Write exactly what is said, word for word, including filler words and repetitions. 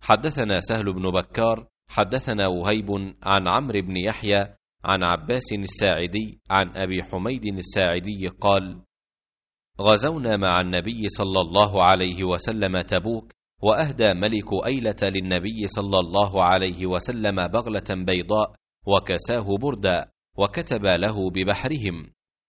حدثنا سهل بن بكار حدثنا وهيب عن عمرو بن يحيى عن عباس الساعدي عن أبي حميد الساعدي قال: غزونا مع النبي صلى الله عليه وسلم تبوك، وأهدى ملك أيلة للنبي صلى الله عليه وسلم بغلة بيضاء وكساه بردا، وكتب له ببحرهم.